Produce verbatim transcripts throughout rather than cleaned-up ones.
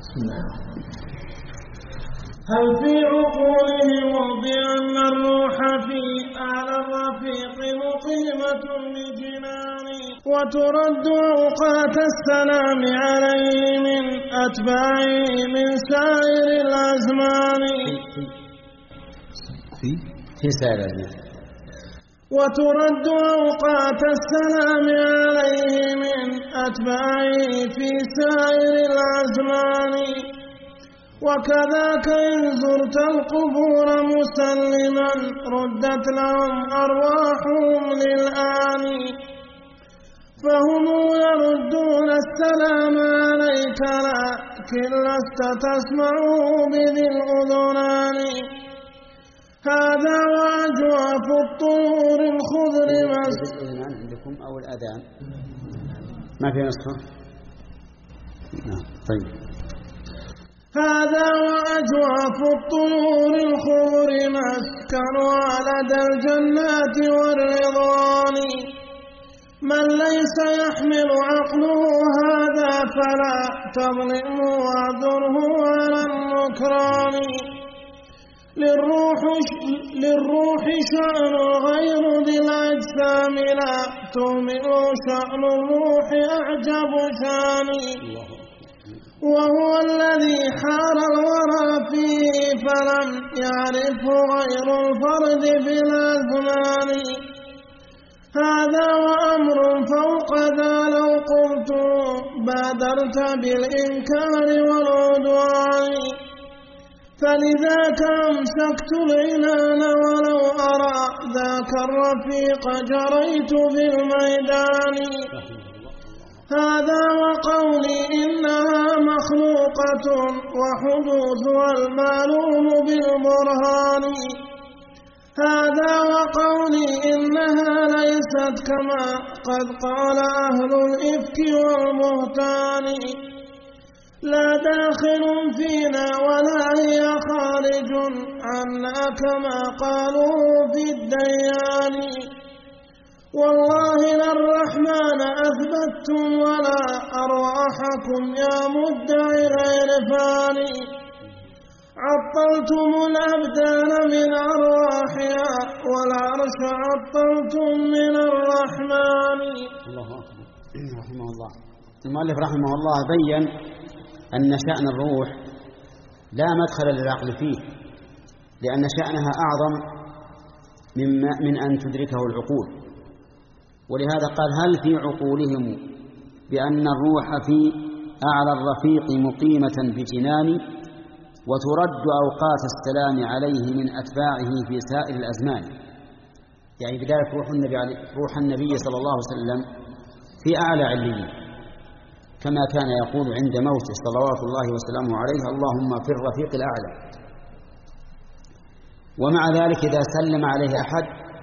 هل في عقولهم بأن الروح في أعلى الرفيق مقيمة بجنان وترد أوقات السلام عليه من أتباعه من سائر الأزمان في في سائر الأزمان وترد أوقات السلام عليه من أتباعه في سائر الأزمان وكذاك إن زرت القبور مسلما ردت لهم أرواحهم للآن فهم يردون السلام عليك لكن لست تسمعه بذي الأذنان هذا وأجواف الطهور الخضر الأذنان عندكم أو الأذان ما في نسخة نعم طيب هذا وأجواف الطيور الخضر مسكنها لدى الجنات والرضوان من ليس يحمل عقله هذا فلا تظلمه واعذره على النكران للروح, للروح شأن غير ذي الأجسام لا تهمل شأن الروح أعجب شاني وهو الذي حار الورى فيه فلم يعرفه غير الفرد بالأزمان هذا وأمر فوق ذا لو قلت بادرت بالإنكار والعدوان فلذاك أمسكت العنان ولو أرى ذاك الرفيق جريت بالميدان هذا وقولي إنها مخلوقة وحدوثها المعلوم بالبرهان هذا وقولي إنها ليست كما قد قال أهل الإفك والبهتان لا داخل فينا ولا هي خارج عنا كما قالوا في الديان والله لا الرحمن أثبتتم ولا أرواحكم يا مدعي العرفان عطلتم الأبدان من أرواحها والعرش عطلتم من الرحمن. الله أكبر. رحمه الله. المؤلف رحمه الله بين أن شأن الروح لا مدخل للعقل فيه لأن شأنها أعظم من أن تدركه العقول ولهذا قال هل في عقولهم بأن الروح في أعلى الرفيق مقيمة بجنان وترد أوقات السلام عليه من أتباعه في سائر الأزمان يعني بذلك روح النبي, روح النبي صلى الله عليه وسلم في أعلى عليين كما كان يقول عند موته صلوات الله وسلامه عليه اللهم في الرفيق الأعلى ومع ذلك إذا سلم عليه أحد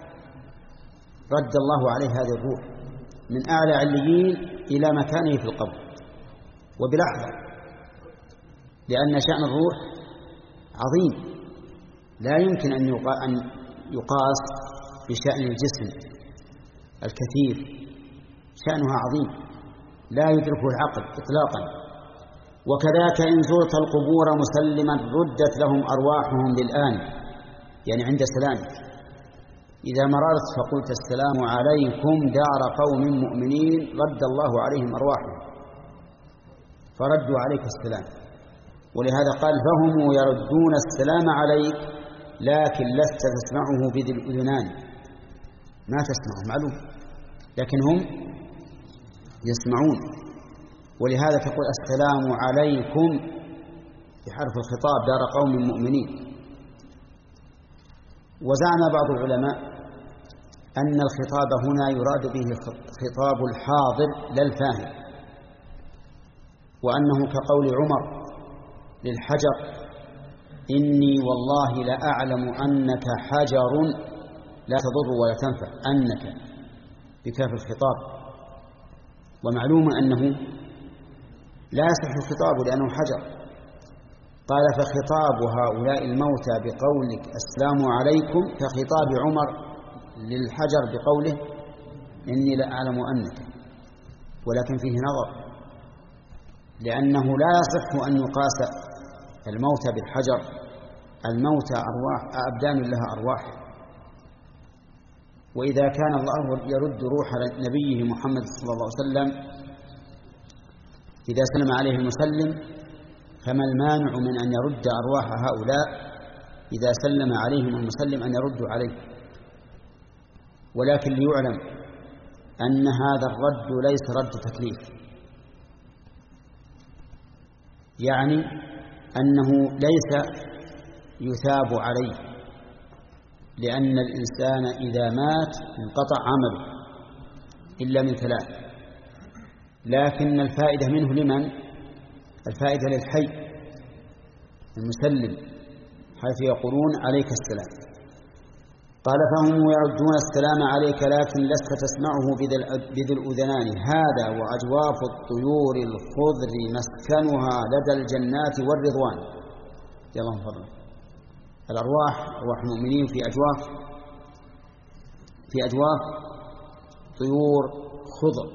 رد الله عليه هذه الروح من أعلى عليين إلى مكانه في القبر وبلحظة لأن شأن الروح عظيم لا يمكن أن يقاس بشأن الجسم الكثير شأنها عظيم لا يدركه العقل إطلاقا وكذاك إن زرت القبور مسلما ردت لهم أرواحهم للآن يعني عند سلامك إذا مررت فقلت السلام عليكم دار قوم مؤمنين رد الله عليهم أرواحهم فردوا عليك السلام ولهذا قال فهم يردون السلام عليك لكن لست تسمعه بذي الأذنان ما تسمعه معلوم لكن هم يسمعون ولهذا تقول السلام عليكم بحرف الخطاب دار قوم مؤمنين وزعم بعض العلماء أن الخطاب هنا يراد به خطاب الحاضر لا الفاهم وأنه كقول عمر للحجر إني والله لأعلم أنك حجر لا تضر ولا تنفع أنك بكاف الخطاب ومعلوم أنه لا يصح الخطاب لأنه حجر قال فخطاب هؤلاء الموتى بقولك السلام عليكم كخطاب عمر للحجر بقوله إني لأعلم أنك ولكن فيه نظر لأنه لا يصح أن يقاس الموتى بالحجر. الموتى أرواح، أبدان لها أرواح. وإذا كان الله يرد روح نبيه محمد صلى الله عليه وسلم إذا سلم عليه المسلم، فما المانع من أن يرد أرواح هؤلاء إذا سلم عليهم المسلم أن يردوا عليه؟ ولكن ليعلم أن هذا الرد ليس رد تكليف، يعني أنه ليس يثاب عليه، لأن الإنسان إذا مات انقطع عمله إلا من ثلاث. لكن الفائدة منه لمن؟ الفائدة للحي المسلم، حيث يقولون عليك السلام. قال فهم يردون السلام عليك لكن لست تسمعه بذي الأذنان، هذا وأجواف الطيور الخضر مسكنها لدى الجنات والرضوان. يلا انفضل. الأرواح أرواح المؤمنين في أجواف في أجواف طيور خضر،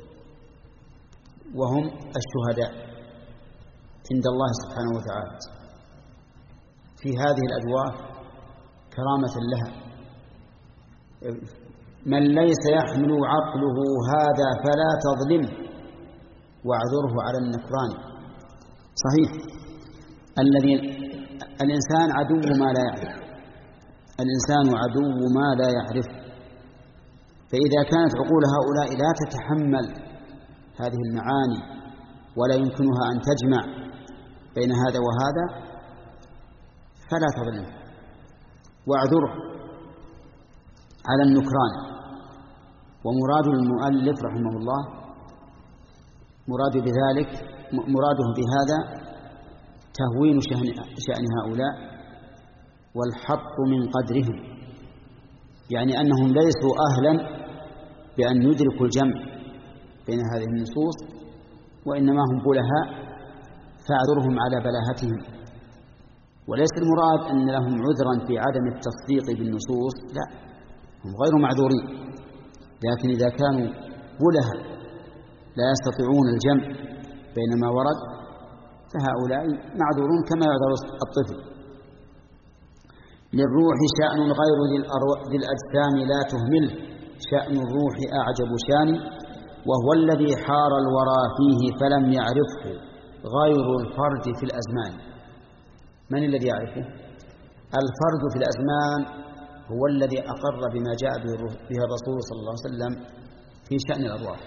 وهم الشهداء عند الله سبحانه وتعالى. في هذه الأجواف كرامة لها. من ليس يحمل عقله هذا فلا تظلمه واعذره على النكران. صحيح، الذي الإنسان عدو ما لا يعرف، الإنسان عدو ما لا يعرف. فإذا كانت عقول هؤلاء لا تتحمل هذه المعاني ولا يمكنها أن تجمع بين هذا وهذا فلا تظلمه واعذره على النكران. ومراد المؤلف رحمه الله مراد بذلك مراده بهذا تهوين شأن هؤلاء والحط من قدرهم، يعني أنهم ليسوا أهلا بأن يدركوا الجمع بين هذه النصوص، وإنما هم بلهاء فاعذرهم على بلاهتهم. وليس المراد أن لهم عذرا في عدم التصديق بالنصوص، لا، هم غير معذورين، لكن إذا كانوا بلهاء لا يستطيعون الجمع بين ما ورد فهؤلاء معذورون كما يعذر الطفل. للروح شأن غير ذي الأجسام لا تهمله، شأن الروح أعجب شان، وهو الذي حار الورى فيه فلم يعرفه غير الفرد في الأزمان. من الذي يعرفه؟ الفرد في الأزمان هو الذي أقر بما جاء به الرسول صلى الله عليه وسلم في شأن الأرواح،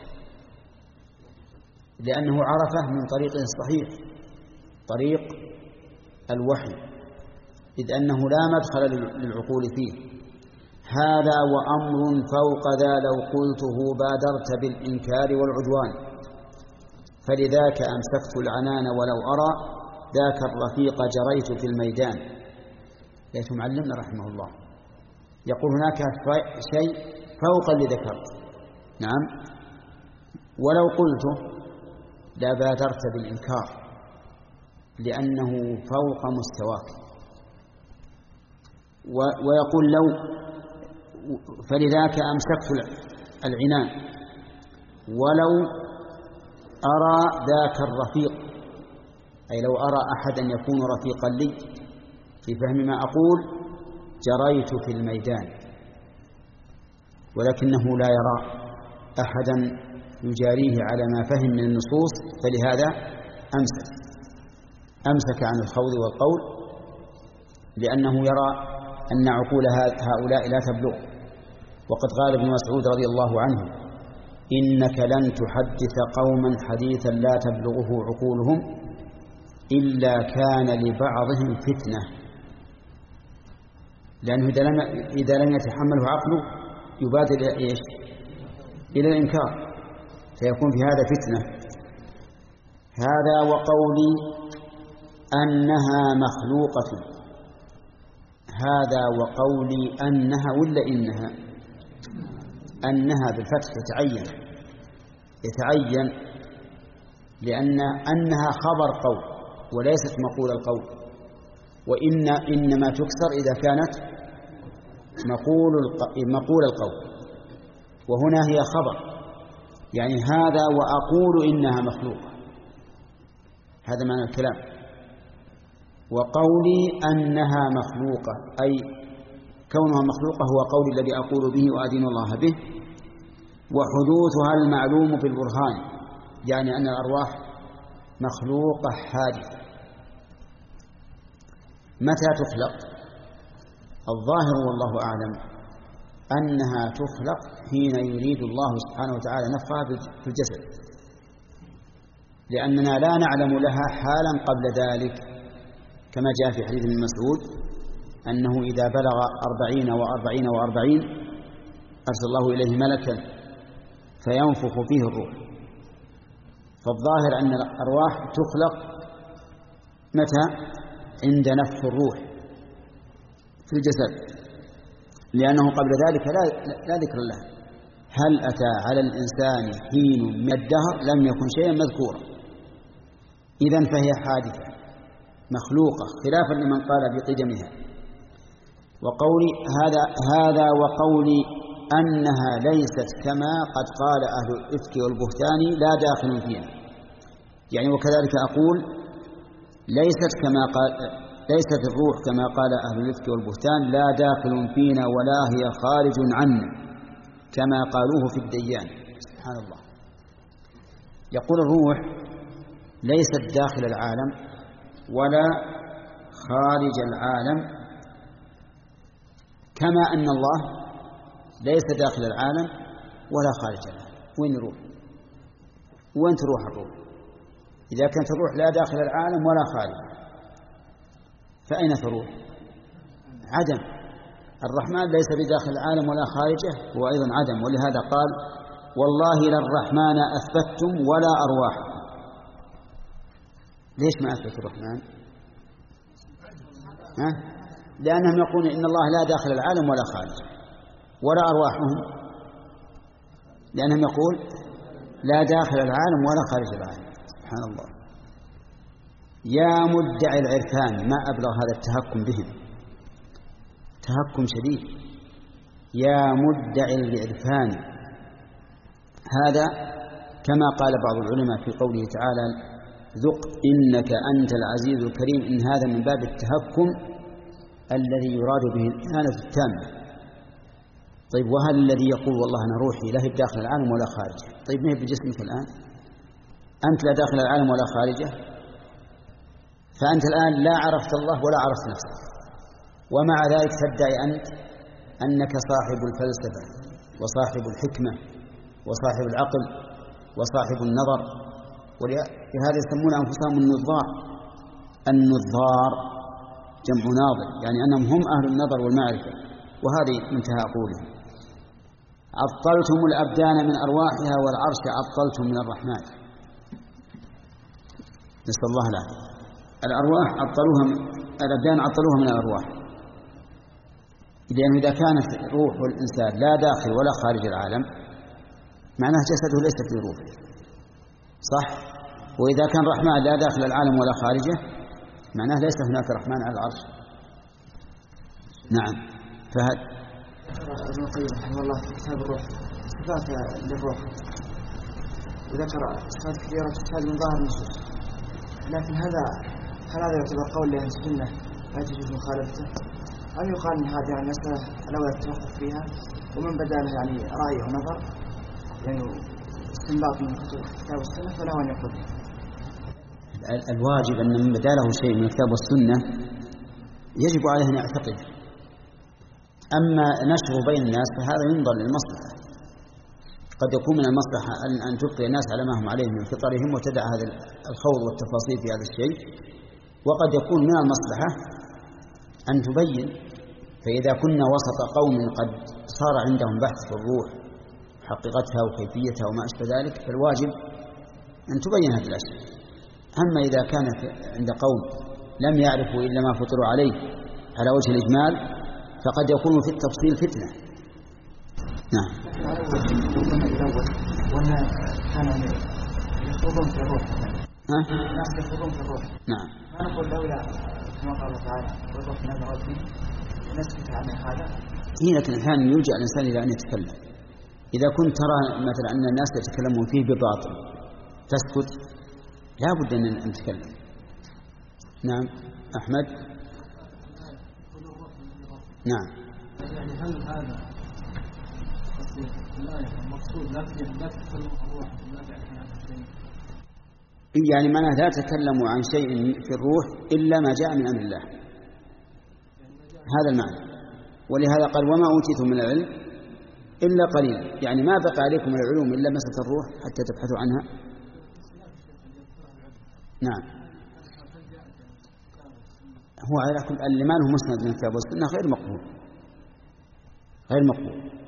لأنه عرفه من طريق صحيح، طريق الوحي، إذ أنه لا مدخل للعقول فيه. هذا وأمر فوق ذا لو قلته بادرت بالإنكار والعدوان، فلذاك أمسكت العنان ولو أرى ذاك الرفيق جريت في الميدان. ليت معلمنا رحمه الله يقول هناك شيء فوق اللي ذكرت، نعم، ولو قلته لبادرت بالإنكار لأنه فوق مستواك. ويقول لو فلذاك أمسكت العنان ولو أرى ذاك الرفيق، أي لو أرى أحدا يكون رفيقا لي في فهم ما أقول جريت في الميدان، ولكنه لا يرى أحدا يجاريه على ما فهم من النصوص، فلهذا أمسك أمسك عن الخوض والقول، لأنه يرى أن عقول هؤلاء لا تبلغ. وقد قال ابن مسعود رضي الله عنه: إنك لن تحدث قوما حديثا لا تبلغه عقولهم إلا كان لبعضهم فتنة، لأنه إذا لم يتحمله عقله يبادر إلى إيش؟ إلى الإنكار، فيكون في هذا فتنة. هذا وقولي أنها مخلوقة، هذا وقولي أنها ولا إنها؟ أنها بالفتح يتعين يتعين لأن أنها خبر قول وليست مقول القول، وإن إنما تكسر إذا كانت مقول مقول القول، وهنا هي خبر، يعني هذا وأقول إنها مخلوقة. هذا معنى الكلام. وقولي أنها مخلوقة أي كونها مخلوقة هو قولي الذي أقول به وأدين الله به. وحدوثها المعلوم بالبرهان، يعني أن الأرواح مخلوقة حادثة. متى تخلق؟ الظاهر والله أعلم أنها تخلق حين يريد الله سبحانه وتعالى نفخها في الجسد، لأننا لا نعلم لها حالا قبل ذلك، كما جاء في حديث ابن مسعود أنه إذا بلغ أربعين وأربعين وأربعين أرسل الله إليه ملكا فينفخ فيه الروح. فالظاهر أن الأرواح تخلق متى؟ عند نفخ الروح في الجسد، لأنه قبل ذلك لا, لا ذكر له. هل أتى على الإنسان حين من الدهر لم يكن شيئا مذكورا، إذن فهي حادثة مخلوقة خلافا لمن قال بقدمها. وقولي هذا هذا وقولي أنها ليست كما قد قال أهل الإفك والبهتان لا داخل فينا، يعني وكذلك أقول ليست كما قال ليست الروح كما قال أهل الإفك والبهتان لا داخل فينا ولا هي خارج عنا كما قالوه في الديان. سبحان الله. يقول الروح ليست داخل العالم ولا خارج العالم، كما أن الله ليس داخل العالم ولا خارج العالم. وين نروح؟ وين تروح الروح؟ إذا كانت الروح لا داخل العالم ولا خارج، فأين تروح؟ عدم. الرحمن ليس بداخل العالم ولا خارجه، هو أيضا عدم. ولهذا قال والله للرحمن أثبتتم ولا أرواحكم. ليش ما أثبت الرحمن؟ ها؟ لأنهم يقولون إن الله لا داخل العالم ولا خارج، ولا أرواحهم لأنهم يقول لا داخل العالم ولا خارج العالم. سبحان الله. يا مدعي العرفان، ما أبلغ هذا التهكم بهم، تهكم شديد. يا مدعي العرفان، هذا كما قال بعض العلماء في قوله تعالى ذق إنك أنت العزيز الكريم، إن هذا من باب التهكم الذي يراد به الإهانة التامة. طيب وهل الذي يقول والله أنا روحي لا هي داخل العالم ولا خارجه؟ طيب ما هي بجسمك الآن؟ أنت لا داخل العالم ولا خارجه، فأنت الآن لا عرفت الله ولا عرفت نفسك، ومع ذلك تدعي أنت أنك صاحب الفلسفة وصاحب الحكمة وصاحب العقل وصاحب النظر. ولهذا يسمون أنفسهم النظار. النظار جمع ناظر، يعني أنهم هم أهل النظر والمعرفة. وهذه منتهى قولهم. عطلتم الأبدان من أرواحها والعرش عطلتم من الرحمن. نسأل الله العافية. الأرواح عطلوها، الأبدان عطلوها من الأرواح، لأنه إذا كانت روح الإنسان لا داخل ولا خارج العالم معناه جسده ليس في روح، صح؟ وإذا كان رحمن لا داخل العالم ولا خارجه معناه ليس هناك رحمن على العرش. نعم. فهد ابن القيم رحمه الله في كتاب الروح صفات للروح، وذكر صفات كثيرة تستفاد من ظاهر النصوص، لكن هذا هل هذا يعتبر قول لأهل السنة لا تجوز مخالفته؟ أم يقال أن هذه يعني مسألة الأولى التوقف فيها، ومن بدأ له يعني رأي أو نظر يعني استنباط من كتاب والسنة فله أن يقول؟ الواجب أن من بدأ له شيء من الكتاب والسنة يجب عليه أن يعتقد. أما نشر بين الناس فهذا ينظر للمصلحة. قد يكون من المصلحة أن تبقي الناس على ما هم عليه من فطرهم وتدع هذا الخوض والتفاصيل في هذا الشيء، وقد يكون من المصلحة أن تبين. فإذا كنا وسط قوم قد صار عندهم بحث في الروح حقيقتها وكيفيتها وما أشبه ذلك، فالواجب أن تبين هذه الأشياء. أما إذا كان عند قوم لم يعرفوا إلا ما فطروا عليه على وجه الإجمال فقد يكون في التفصيل فتنة. نعم. وأن كان يخوضون في الروح، الناس يخوضون في الروح. نعم. ما نقول لولا كما قال تعالى والروح نزل فيه نسكت عن هذا. هي لكن أحيانا يلجأ الإنسان إلى أن يتكلم. إذا كنت ترى مثلا أن الناس يتكلمون فيه بباطل تسكت، لا بد أن نتكلم. نعم أحمد. نعم. يعني هل هذا الآية المقصود لا لا تتكلم عن الروح لا تعرف عن شيء؟ يعني معناه لا تكلموا عن شيء في الروح إلا ما جاء من أمر الله، هذا المعنى. ولهذا قال وما أوتيتم من العلم إلا قليل، يعني ما بقى عليكم العلوم إلا مسألة الروح حتى تبحثوا عنها. نعم. هو على كل اللي ما له مسند من الكتاب والسنة غير مقبول غير مقبول